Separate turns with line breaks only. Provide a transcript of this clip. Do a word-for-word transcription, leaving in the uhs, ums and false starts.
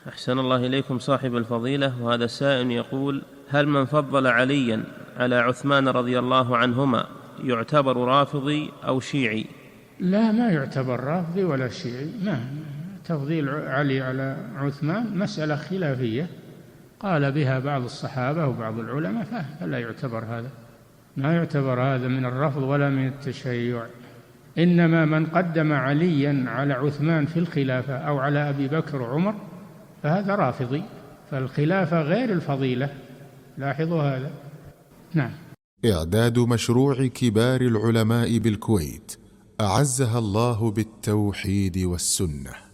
أحسن الله إليكم صاحب الفضيلة. وهذا سائل يقول: هل من فضل عليا على عثمان رضي الله عنهما يعتبر رافضي أو شيعي؟
لا، ما يعتبر رافضي ولا شيعي. ما تفضيل علي على عثمان مسألة خلافية قال بها بعض الصحابة وبعض العلماء، فلا يعتبر هذا، ما يعتبر هذا من الرفض ولا من التشيع. إنما من قدم عليا على عثمان في الخلافة أو على أبي بكر وعمر فهذا رافضي، فالخلافة غير الفضيلة، لاحظوا هذا. نعم.
إعداد مشروع كبار العلماء بالكويت أعزها الله بالتوحيد والسنة.